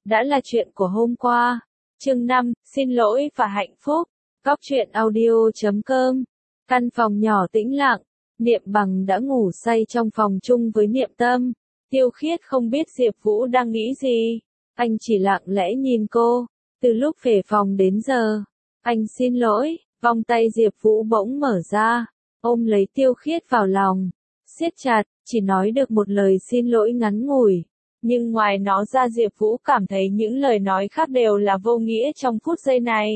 đã là chuyện của hôm qua. Chương 5, xin lỗi và hạnh phúc. Góc truyện audio.com. Căn phòng nhỏ tĩnh lặng, Niệm Bằng đã ngủ say trong phòng chung với Niệm Tâm. Tiêu Khiết không biết Diệp Vũ đang nghĩ gì, anh chỉ lặng lẽ nhìn cô. Từ lúc về phòng đến giờ, anh xin lỗi, vòng tay Diệp Vũ bỗng mở ra, ôm lấy Tiêu Khiết vào lòng, siết chặt, chỉ nói được một lời xin lỗi ngắn ngủi. Nhưng ngoài nó ra Diệp Vũ cảm thấy những lời nói khác đều là vô nghĩa trong phút giây này.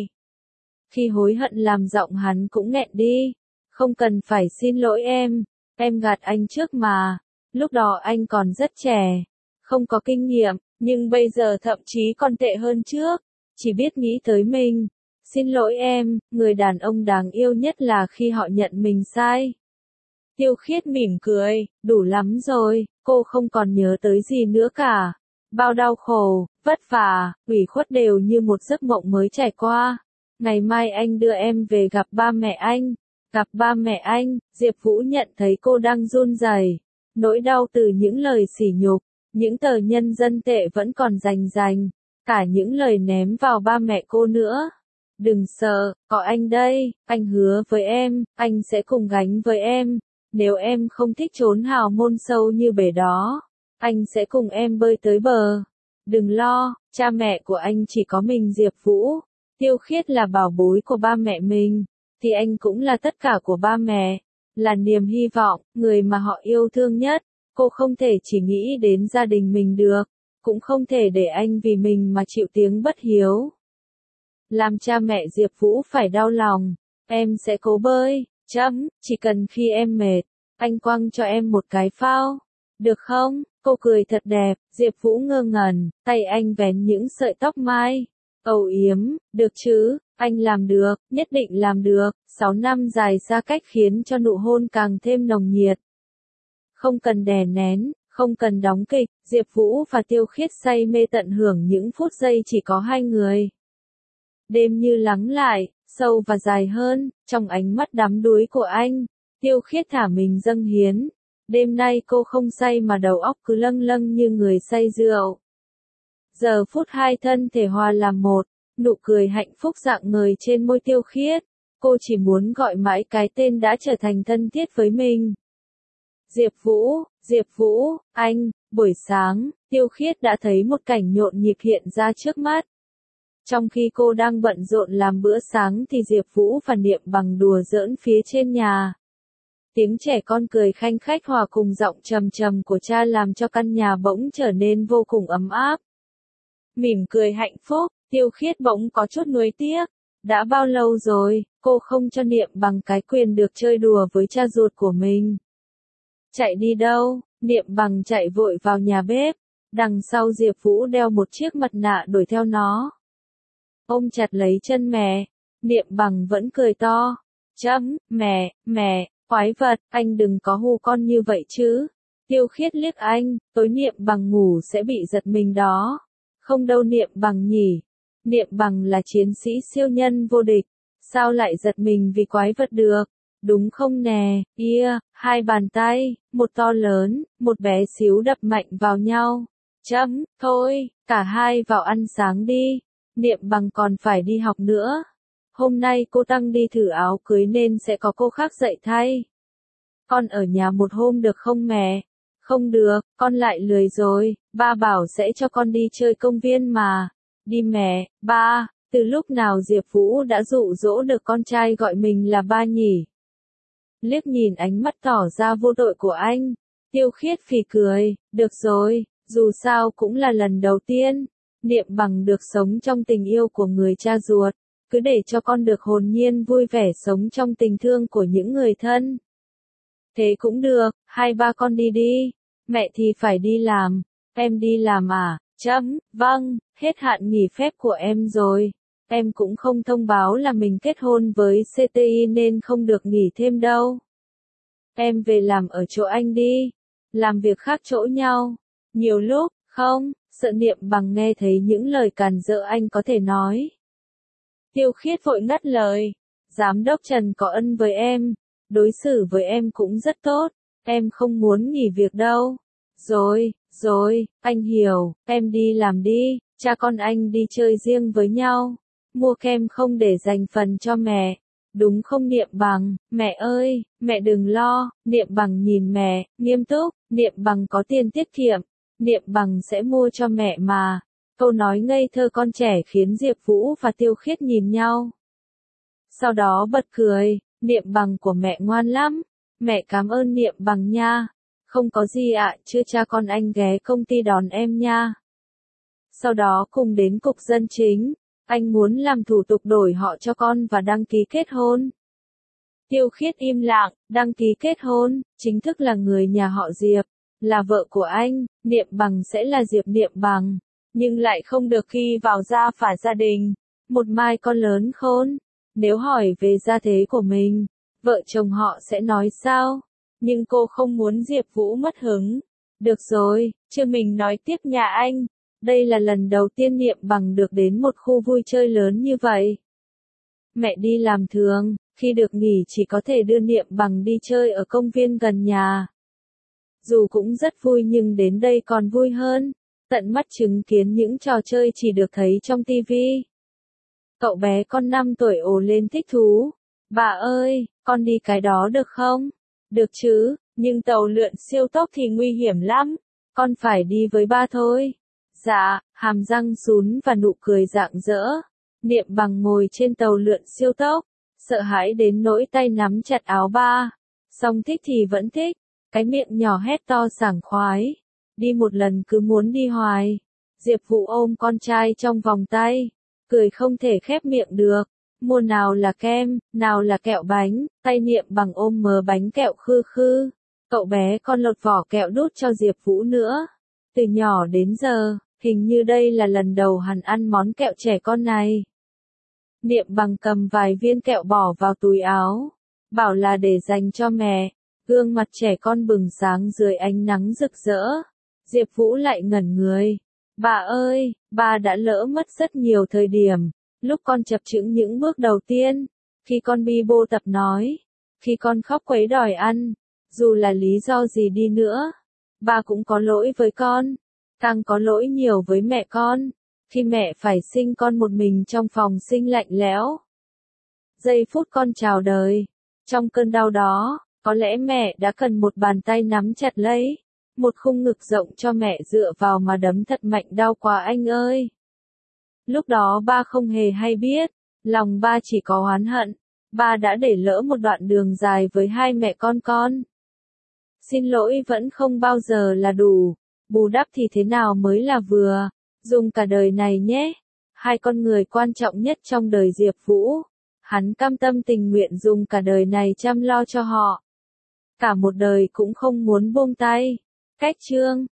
Khi hối hận làm giọng hắn cũng nghẹn đi. Không cần phải xin lỗi em gạt anh trước mà. Lúc đó anh còn rất trẻ, không có kinh nghiệm, nhưng bây giờ thậm chí còn tệ hơn trước, chỉ biết nghĩ tới mình. Xin lỗi em, người đàn ông đáng yêu nhất là khi họ nhận mình sai. Tiêu Khiết mỉm cười, đủ lắm rồi, cô không còn nhớ tới gì nữa cả. Bao đau khổ, vất vả, ủy khuất đều như một giấc mộng mới trải qua. Ngày mai anh đưa em về gặp ba mẹ anh. Gặp ba mẹ anh, Diệp Vũ nhận thấy cô đang run rẩy. Nỗi đau từ những lời sỉ nhục, những tờ nhân dân tệ vẫn còn rành, cả những lời ném vào ba mẹ cô nữa. Đừng sợ, có anh đây, anh hứa với em, anh sẽ cùng gánh với em. Nếu em không thích trốn hào môn sâu như bể đó, anh sẽ cùng em bơi tới bờ. Đừng lo, cha mẹ của anh chỉ có mình Diệp Vũ. Tiêu Khiết là bảo bối của ba mẹ mình, thì anh cũng là tất cả của ba mẹ, là niềm hy vọng, người mà họ yêu thương nhất. Cô không thể chỉ nghĩ đến gia đình mình được, cũng không thể để anh vì mình mà chịu tiếng bất hiếu. Làm cha mẹ Diệp Vũ phải đau lòng, em sẽ cố bơi, chỉ cần khi em mệt, anh quăng cho em một cái phao. Được không? Cô cười thật đẹp, Diệp Vũ ngơ ngẩn, tay anh vén những sợi tóc mai. Âu yếm, được chứ, anh làm được, nhất định làm được. 6 năm dài xa cách khiến cho nụ hôn càng thêm nồng nhiệt. Không cần đè nén, không cần đóng kịch, Diệp Vũ và Tiêu Khiết say mê tận hưởng những phút giây chỉ có hai người. Đêm như lắng lại, sâu và dài hơn, trong ánh mắt đắm đuối của anh, Tiêu Khiết thả mình dâng hiến. Đêm nay cô không say mà đầu óc cứ lâng lâng như người say rượu. Giờ phút hai thân thể hòa làm một, nụ cười hạnh phúc rạng ngời trên môi Tiêu Khiết. Cô chỉ muốn gọi mãi cái tên đã trở thành thân thiết với mình. Diệp Vũ, anh. Buổi sáng, Tiêu Khiết đã thấy một cảnh nhộn nhịp hiện ra trước mắt. Trong khi cô đang bận rộn làm bữa sáng thì Diệp Vũ và Niệm Bằng đùa giỡn phía trên nhà. Tiếng trẻ con cười khanh khách hòa cùng giọng trầm trầm của cha làm cho căn nhà bỗng trở nên vô cùng ấm áp. Mỉm cười hạnh phúc, Tiêu Khiết bỗng có chút nuối tiếc. Đã bao lâu rồi, cô không cho Niệm Bằng cái quyền được chơi đùa với cha ruột của mình. Chạy đi đâu? Niệm Bằng chạy vội vào nhà bếp. Đằng sau Diệp Vũ đeo một chiếc mặt nạ đuổi theo nó. Ôm chặt lấy chân mẹ. Niệm Bằng vẫn cười to. Mẹ, quái vật, anh đừng có hù con như vậy chứ. Tiêu Khiết liếc anh, tối Niệm Bằng ngủ sẽ bị giật mình đó. Không đâu Niệm Bằng nhỉ. Niệm Bằng là chiến sĩ siêu nhân vô địch, sao lại giật mình vì quái vật được, đúng không nè? Hai bàn tay, một to lớn, một bé xíu đập mạnh vào nhau. Thôi, cả hai vào ăn sáng đi, Niệm Bằng còn phải đi học nữa. Hôm nay cô Tăng đi thử áo cưới nên sẽ có cô khác dạy thay. Con ở nhà một hôm được không mẹ? Không được, con lại lười rồi, ba bảo sẽ cho con đi chơi công viên mà. Đi mẹ, ba. Từ lúc nào Diệp Vũ đã dụ dỗ được con trai gọi mình là ba nhỉ? Liếc nhìn ánh mắt tỏ ra vô tội của anh, Tiêu Khiết phì cười, được rồi, dù sao cũng là lần đầu tiên, Niệm Bằng được sống trong tình yêu của người cha ruột, cứ để cho con được hồn nhiên vui vẻ sống trong tình thương của những người thân. Thế cũng được, hai ba con đi đi, mẹ thì phải đi làm, em đi làm à? Vâng, hết hạn nghỉ phép của em rồi. Em cũng không thông báo là mình kết hôn với CTI nên không được nghỉ thêm đâu. Em về làm ở chỗ anh đi. Làm việc khác chỗ nhau. Nhiều lúc, không, sợ Niệm Bằng nghe thấy những lời càn rỡ anh có thể nói. Tiêu Khiết vội ngắt lời. Giám đốc Trần có ân với em. Đối xử với em cũng rất tốt. Em không muốn nghỉ việc đâu. Rồi, anh hiểu, em đi làm đi, cha con anh đi chơi riêng với nhau, mua kem không để dành phần cho mẹ. Đúng không Niệm Bằng, mẹ ơi, mẹ đừng lo, Niệm Bằng nhìn mẹ, nghiêm túc, Niệm Bằng có tiền tiết kiệm, Niệm Bằng sẽ mua cho mẹ mà. Câu nói ngây thơ con trẻ khiến Diệp Vũ và Tiêu Khiết nhìn nhau. Sau đó bật cười, Niệm Bằng của mẹ ngoan lắm, mẹ cảm ơn Niệm Bằng nha. Không có gì ạ, chưa cha con anh ghé công ty đón em nha. Sau đó cùng đến cục dân chính, anh muốn làm thủ tục đổi họ cho con và đăng ký kết hôn. Tiêu Khiết im lặng, đăng ký kết hôn, chính thức là người nhà họ Diệp, là vợ của anh, Niệm Bằng sẽ là Diệp Niệm Bằng, nhưng lại không được ghi vào gia phả gia đình. Một mai con lớn khôn, nếu hỏi về gia thế của mình, vợ chồng họ sẽ nói sao? Nhưng cô không muốn Diệp Vũ mất hứng. Được rồi, chưa mình nói tiếp nhà anh. Đây là lần đầu tiên Niệm Bằng được đến một khu vui chơi lớn như vậy. Mẹ đi làm thường, khi được nghỉ chỉ có thể đưa Niệm Bằng đi chơi ở công viên gần nhà. Dù cũng rất vui nhưng đến đây còn vui hơn, tận mắt chứng kiến những trò chơi chỉ được thấy trong tivi. Cậu bé con 5 tuổi ồ lên thích thú. Bà ơi, con đi cái đó được không? Được chứ, nhưng tàu lượn siêu tốc thì nguy hiểm lắm. Con phải đi với ba thôi. Dạ, hàm răng sún và nụ cười rạng rỡ. Niệm Bằng ngồi trên tàu lượn siêu tốc, sợ hãi đến nỗi tay nắm chặt áo ba. Song thích thì vẫn thích, cái miệng nhỏ hét to sảng khoái. Đi một lần cứ muốn đi hoài. Diệp Vũ ôm con trai trong vòng tay, cười không thể khép miệng được. Mua nào là kem, nào là kẹo bánh, tay Niệm Bằng ôm mớ bánh kẹo khư khư. Cậu bé con lột vỏ kẹo đút cho Diệp Vũ nữa. Từ nhỏ đến giờ, hình như đây là lần đầu hắn ăn món kẹo trẻ con này. Niệm Bằng cầm vài viên kẹo bỏ vào túi áo, bảo là để dành cho mẹ. Gương mặt trẻ con bừng sáng dưới ánh nắng rực rỡ. Diệp Vũ lại ngẩn người. Bà ơi, bà đã lỡ mất rất nhiều thời điểm. Lúc con chập chững những bước đầu tiên, khi con bi bô tập nói, khi con khóc quấy đòi ăn, dù là lý do gì đi nữa, bà cũng có lỗi với con, càng có lỗi nhiều với mẹ con, khi mẹ phải sinh con một mình trong phòng sinh lạnh lẽo. Giây phút con chào đời, trong cơn đau đó, có lẽ mẹ đã cần một bàn tay nắm chặt lấy, một khung ngực rộng cho mẹ dựa vào mà đấm thật mạnh đau quá anh ơi. Lúc đó ba không hề hay biết, lòng ba chỉ có oán hận, ba đã để lỡ một đoạn đường dài với hai mẹ con. Xin lỗi vẫn không bao giờ là đủ, bù đắp thì thế nào mới là vừa, dùng cả đời này nhé. Hai con người quan trọng nhất trong đời Diệp Vũ, hắn cam tâm tình nguyện dùng cả đời này chăm lo cho họ. Cả một đời cũng không muốn buông tay. Cách chương